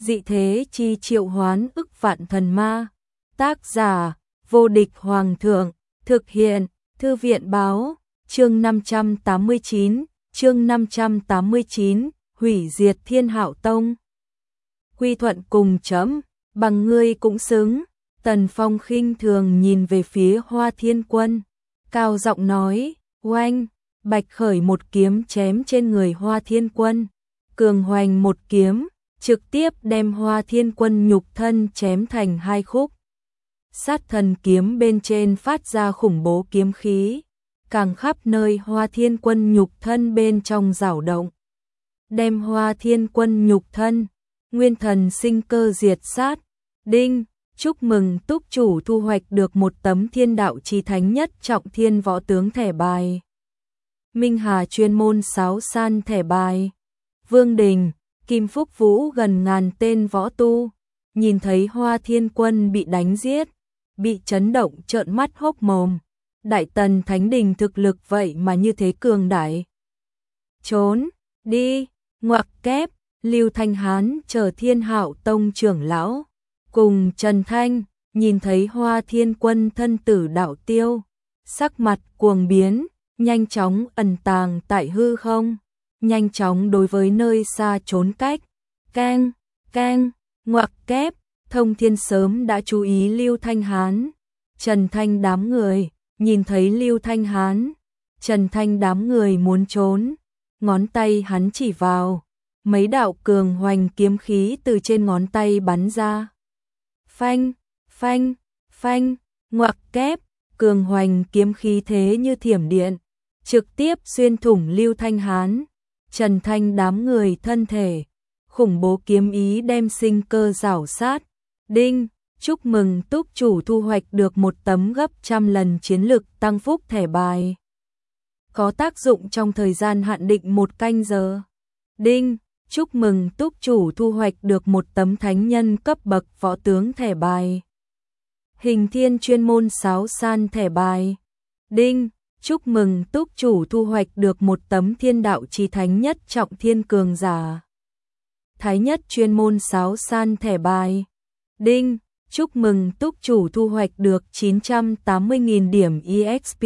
dị thế chi triệu hoán ức vạn thần ma. Tác giả, vô địch hoàng thượng, thực hiện, thư viện báo, chương 589, hủy diệt Thiên Hạo Tông. Quy thuận cùng chấm, bằng ngươi cũng xứng. Tần Phong khinh thường nhìn về phía Hoa Thiên Quân, cao giọng nói, oanh, Bạch Khởi một kiếm chém trên người Hoa Thiên Quân, cường hoành một kiếm, trực tiếp đem Hoa Thiên Quân nhục thân chém thành hai khúc. Sát thần kiếm bên trên phát ra khủng bố kiếm khí, càng khắp nơi Hoa Thiên Quân nhục thân bên trong rảo động. Đem Hoa Thiên Quân nhục thân, nguyên thần sinh cơ diệt sát. Đinh, chúc mừng túc chủ thu hoạch được một tấm Thiên Đạo Chí Thánh Nhất Trọng Thiên Võ Tướng thẻ bài. Minh Hà chuyên môn sáo san thẻ bài. Vương Đình, Kim Phúc Vũ gần ngàn tên võ tu, nhìn thấy Hoa Thiên Quân bị đánh giết, bị chấn động trợn mắt hốc mồm. Đại Tần Thánh Đình thực lực vậy mà như thế cường đại. Trốn, đi, ngoặc kép, Lưu Thanh Hán chờ Thiên Hạo Tông trưởng lão, cùng Trần Thanh, nhìn thấy Hoa Thiên Quân thân tử đạo tiêu, sắc mặt cuồng biến, nhanh chóng ẩn tàng tại hư không, nhanh chóng đối với nơi xa trốn cách. Cang, ngoặc kép, Thông Thiên sớm đã chú ý Lưu Thanh Hán. Trần Thanh đám người, nhìn thấy Lưu Thanh Hán, Trần Thanh đám người muốn trốn, ngón tay hắn chỉ vào, mấy đạo cường hoành kiếm khí từ trên ngón tay bắn ra. Phanh, ngoặc kép, cường hoành kiếm khí thế như thiểm điện, trực tiếp xuyên thủng Lưu Thanh Hán, Trần Thanh đám người thân thể, khủng bố kiếm ý đem sinh cơ rảo sát. Đinh, chúc mừng túc chủ thu hoạch được một tấm gấp 100 lần chiến lực tăng phúc thẻ bài. Có tác dụng trong thời gian hạn định 1 canh giờ. Đinh, chúc mừng túc chủ thu hoạch được một tấm thánh nhân cấp bậc võ tướng thẻ bài. Hình Thiên chuyên môn sáo san thẻ bài. Đinh, chúc mừng túc chủ thu hoạch được một tấm Thiên Đạo Chí Thánh Nhất Trọng Thiên cường giả. Thái Nhất chuyên môn sáo san thẻ bài. Đinh, chúc mừng túc chủ thu hoạch được 980.000 điểm EXP.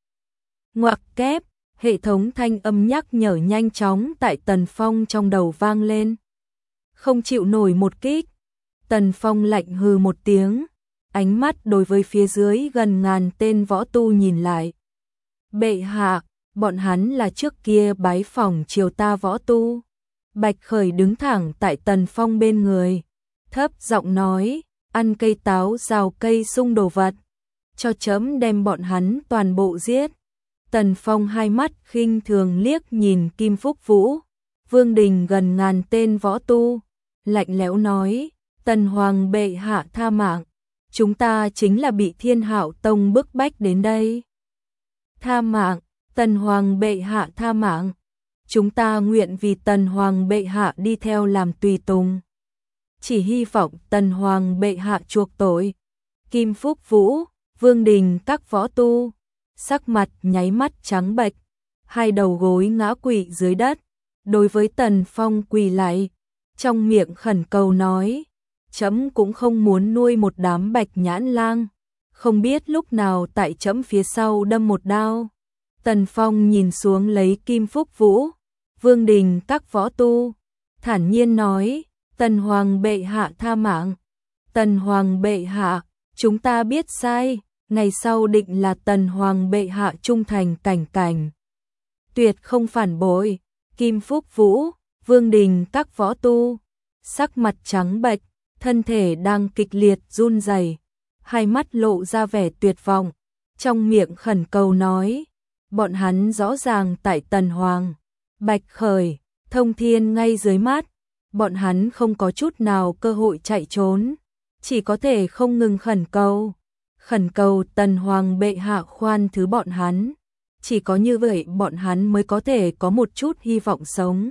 Ngoặc kép, hệ thống thanh âm nhắc nhở nhanh chóng tại Tần Phong trong đầu vang lên. Không chịu nổi một kích, Tần Phong lạnh hừ một tiếng, ánh mắt đối với phía dưới gần ngàn tên võ tu nhìn lại. Bệ hạ, bọn hắn là trước kia bái phỏng triều ta võ tu. Bạch Khởi đứng thẳng tại Tần Phong bên người, thấp giọng nói, ăn cây táo rào cây sung đồ vật, cho chấm đem bọn hắn toàn bộ giết. Tần Phong hai mắt khinh thường liếc nhìn Kim Phúc Vũ, Vương Đình gần ngàn tên võ tu, lạnh lẽo nói, Tần Hoàng bệ hạ tha mạng, chúng ta chính là bị Thiên Hạo Tông bức bách đến đây. Tha mạng, Tần Hoàng bệ hạ tha mạng, chúng ta nguyện vì Tần Hoàng bệ hạ đi theo làm tùy tùng. Chỉ hy vọng Tần Hoàng bệ hạ chuộc tội. Kim Phúc Vũ, Vương Đình các võ tu, sắc mặt nháy mắt trắng bệch, hai đầu gối ngã quỵ dưới đất, đối với Tần Phong quỳ lại, trong miệng khẩn cầu nói, chấm cũng không muốn nuôi một đám bạch nhãn lang, không biết lúc nào tại chấm phía sau đâm một đao. Tần Phong nhìn xuống lấy Kim Phúc Vũ, Vương Đình các võ tu, thản nhiên nói, Tần Hoàng bệ hạ tha mạng. Tần Hoàng bệ hạ, chúng ta biết sai, ngày sau định là Tần Hoàng bệ hạ trung thành cảnh, tuyệt không phản bội. Kim Phúc Vũ, Vương Đình các võ tu, sắc mặt trắng bệch, thân thể đang kịch liệt run rẩy, hai mắt lộ ra vẻ tuyệt vọng, trong miệng khẩn cầu nói, bọn hắn rõ ràng tại Tần Hoàng, Bạch Khởi, Thông Thiên ngay dưới mắt, bọn hắn không có chút nào cơ hội chạy trốn, chỉ có thể không ngừng khẩn cầu Tần Hoàng bệ hạ khoan thứ bọn hắn, chỉ có như vậy bọn hắn mới có thể có một chút hy vọng sống.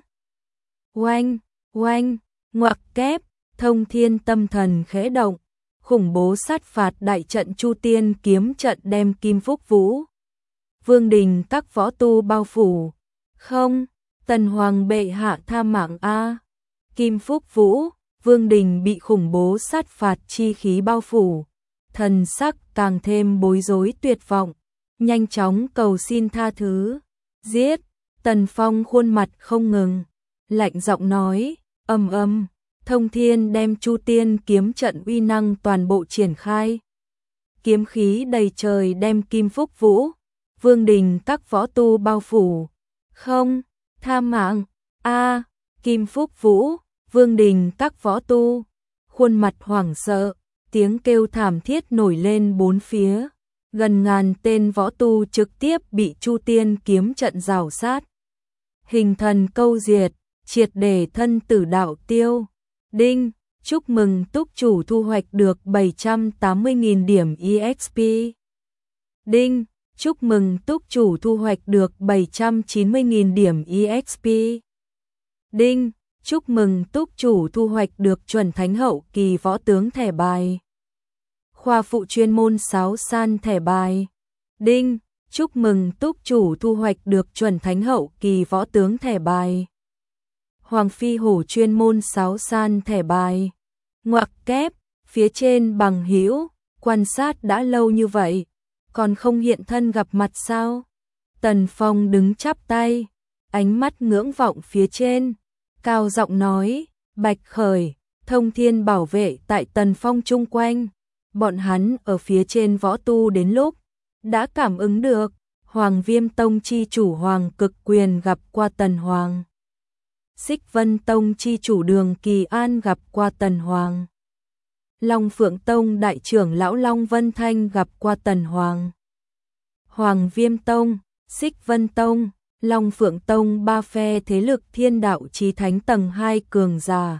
Oanh, ngoặc kép, Thông Thiên tâm thần khẽ động, khủng bố sát phạt đại trận Chu Tiên kiếm trận đem Kim Phúc Vũ, Vương Đình các võ tu bao phủ. Không, Tần Hoàng bệ hạ tha mạng a. Kim Phúc Vũ, Vương Đình bị khủng bố sát phạt chi khí bao phủ, thần sắc càng thêm bối rối tuyệt vọng, nhanh chóng cầu xin tha thứ. Giết! Tần Phong khuôn mặt không ngừng, lạnh giọng nói, Thông Thiên đem Chu Tiên kiếm trận uy năng toàn bộ triển khai. Kiếm khí đầy trời đem Kim Phúc Vũ, Vương Đình các võ tu bao phủ. Không, tha mạng, Kim Phúc Vũ, Vương Đình các võ tu, khuôn mặt hoảng sợ, tiếng kêu thảm thiết nổi lên bốn phía. Gần ngàn tên võ tu trực tiếp bị Chu Tiên kiếm trận rào sát. Hình thần câu diệt, triệt để thân tử đạo tiêu. Đinh, chúc mừng túc chủ thu hoạch được 780.000 điểm EXP. Đinh, chúc mừng túc chủ thu hoạch được 790.000 điểm EXP. Đinh, chúc mừng túc chủ thu hoạch được chuẩn thánh hậu kỳ võ tướng thẻ bài. Khoa phụ chuyên môn sáo san thẻ bài. Đinh, chúc mừng túc chủ thu hoạch được chuẩn thánh hậu kỳ võ tướng thẻ bài. Hoàng phi hổ chuyên môn sáo san thẻ bài. Ngoặc kép, phía trên bằng hữu, quan sát đã lâu như vậy, còn không hiện thân gặp mặt sao? Tần Phong đứng chắp tay, ánh mắt ngưỡng vọng phía trên, cao giọng nói, Bạch Khởi, Thông Thiên bảo vệ tại Tần Phong chung quanh. Bọn hắn ở phía trên võ tu đến lúc đã cảm ứng được, Hoàng Viêm Tông chi chủ Hoàng Cực Quyền gặp qua Tần Hoàng. Xích Vân Tông chi chủ Đường Kỳ An gặp qua Tần Hoàng. Long Phượng Tông đại trưởng lão Long Vân Thanh gặp qua Tần Hoàng. Hoàng Viêm Tông, Xích Vân Tông, Long Phượng Tông ba phe thế lực thiên đạo chí thánh tầng 2 cường giả.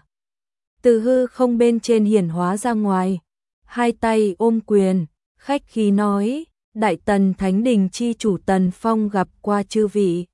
Từ hư không bên trên hiển hóa ra ngoài, hai tay ôm quyền, khách khí nói, Đại Tần Thánh Đình chi chủ Tần Phong gặp qua chư vị.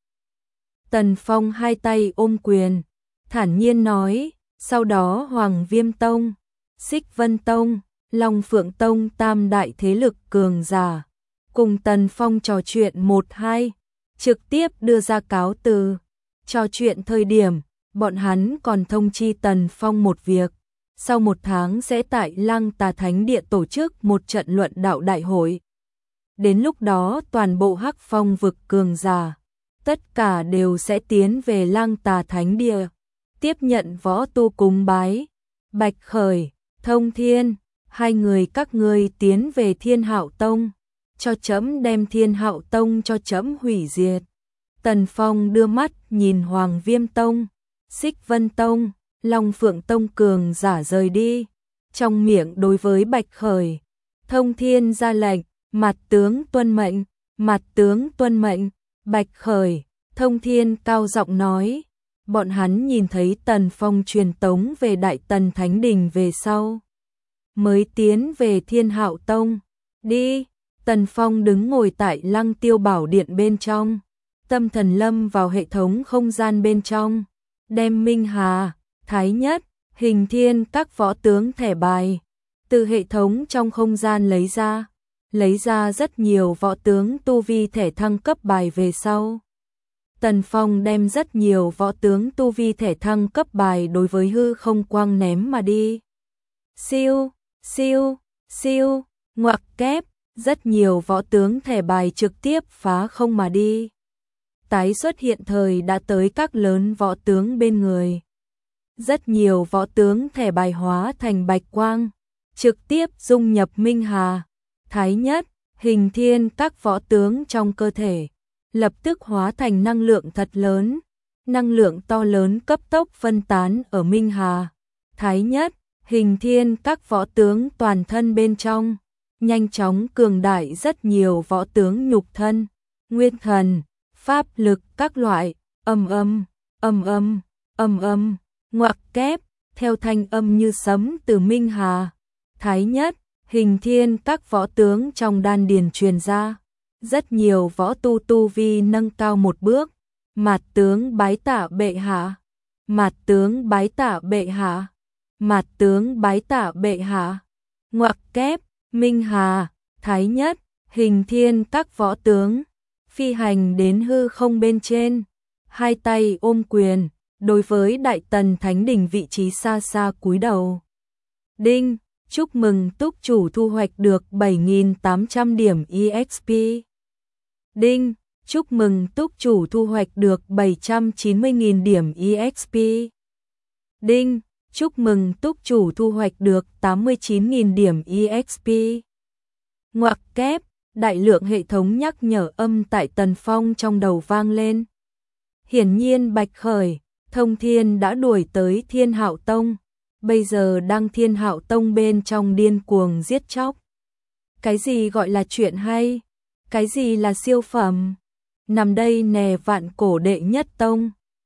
Tần Phong hai tay ôm quyền, thản nhiên nói, sau đó Hoàng Viêm Tông, Xích Vân Tông, Long Phượng Tông tam đại thế lực cường giả, cùng Tần Phong trò chuyện 1-2, trực tiếp đưa ra cáo từ. Trò chuyện thời điểm, bọn hắn còn thông chi Tần Phong một việc, sau 1 tháng sẽ tại Lăng Tà Thánh Địa tổ chức một trận luận đạo đại hội. Đến lúc đó toàn bộ Hắc Phong vực cường giả, tất cả đều sẽ tiến về Lăng Tà Thánh Địa, tiếp nhận võ tu cúng bái. Bạch Khởi, Thông Thiên, hai người các ngươi tiến về Thiên Hạo Tông, cho trẫm đem Thiên Hạo Tông cho trẫm hủy diệt. Tần Phong đưa mắt nhìn Hoàng Viêm Tông, Xích Vân Tông, Long Phượng Tông cường giả rời đi, trong miệng đối với Bạch Khởi, Thông Thiên ra lệnh, mặt tướng tuân mệnh, mặt tướng tuân mệnh. Bạch Khởi, Thông Thiên cao giọng nói, bọn hắn nhìn thấy Tần Phong truyền tống về Đại Tần Thánh Đình về sau, mới tiến về Thiên Hạo Tông. Đi, Tần Phong đứng ngồi tại Lăng Tiêu Bảo Điện bên trong, tâm thần lâm vào hệ thống không gian bên trong, đem Minh Hà, Thái Nhất, Hình Thiên các võ tướng thẻ bài từ hệ thống trong không gian lấy ra rất nhiều võ tướng tu vi thẻ thăng cấp bài về sau. Tần Phong đem rất nhiều võ tướng tu vi thẻ thăng cấp bài đối với hư không quang ném mà đi. Siêu, siêu, siêu, ngoặc kép, rất nhiều võ tướng thẻ bài trực tiếp phá không mà đi. Tái xuất hiện thời đã tới các lớn võ tướng bên người. Rất nhiều võ tướng thẻ bài hóa thành bạch quang, trực tiếp dung nhập Minh Hà, Thái Nhất, Hình Thiên các võ tướng trong cơ thể, lập tức hóa thành năng lượng thật lớn. Năng lượng to lớn cấp tốc phân tán ở Minh Hà, Thái Nhất, Hình Thiên các võ tướng toàn thân bên trong, nhanh chóng cường đại rất nhiều võ tướng nhục thân, nguyên thần, pháp lực các loại, ngoặc kép, theo thanh âm như sấm từ Minh Hà, Thái Nhất, Hình Thiên các võ tướng trong đan điền truyền ra. Rất nhiều võ tu tu vi nâng cao một bước, mạt tướng bái tạ bệ hạ, mạt tướng bái tạ bệ hạ, mạt tướng bái tạ bệ hạ. Ngoặc kép, Minh Hà, Thái Nhất, Hình Thiên các võ tướng phi hành đến hư không bên trên, hai tay ôm quyền, Đối với Đại Tần Thánh Đình vị trí xa xa cúi đầu. Đinh, chúc mừng túc chủ thu hoạch được 7.800 điểm EXP. Đinh, chúc mừng túc chủ thu hoạch được 790.000 điểm EXP. Đinh, chúc mừng túc chủ thu hoạch được 89.000 điểm EXP. Ngoặc kép, đại lượng hệ thống nhắc nhở âm tại Tần Phong trong đầu vang lên. Hiển nhiên Bạch Khởi, Thông Thiên đã đuổi tới Thiên Hạo Tông, bây giờ đang Thiên Hạo Tông bên trong điên cuồng giết chóc. Cái gì gọi là chuyện hay? Cái gì là siêu phẩm? Nằm đây nè vạn cổ đệ nhất tông.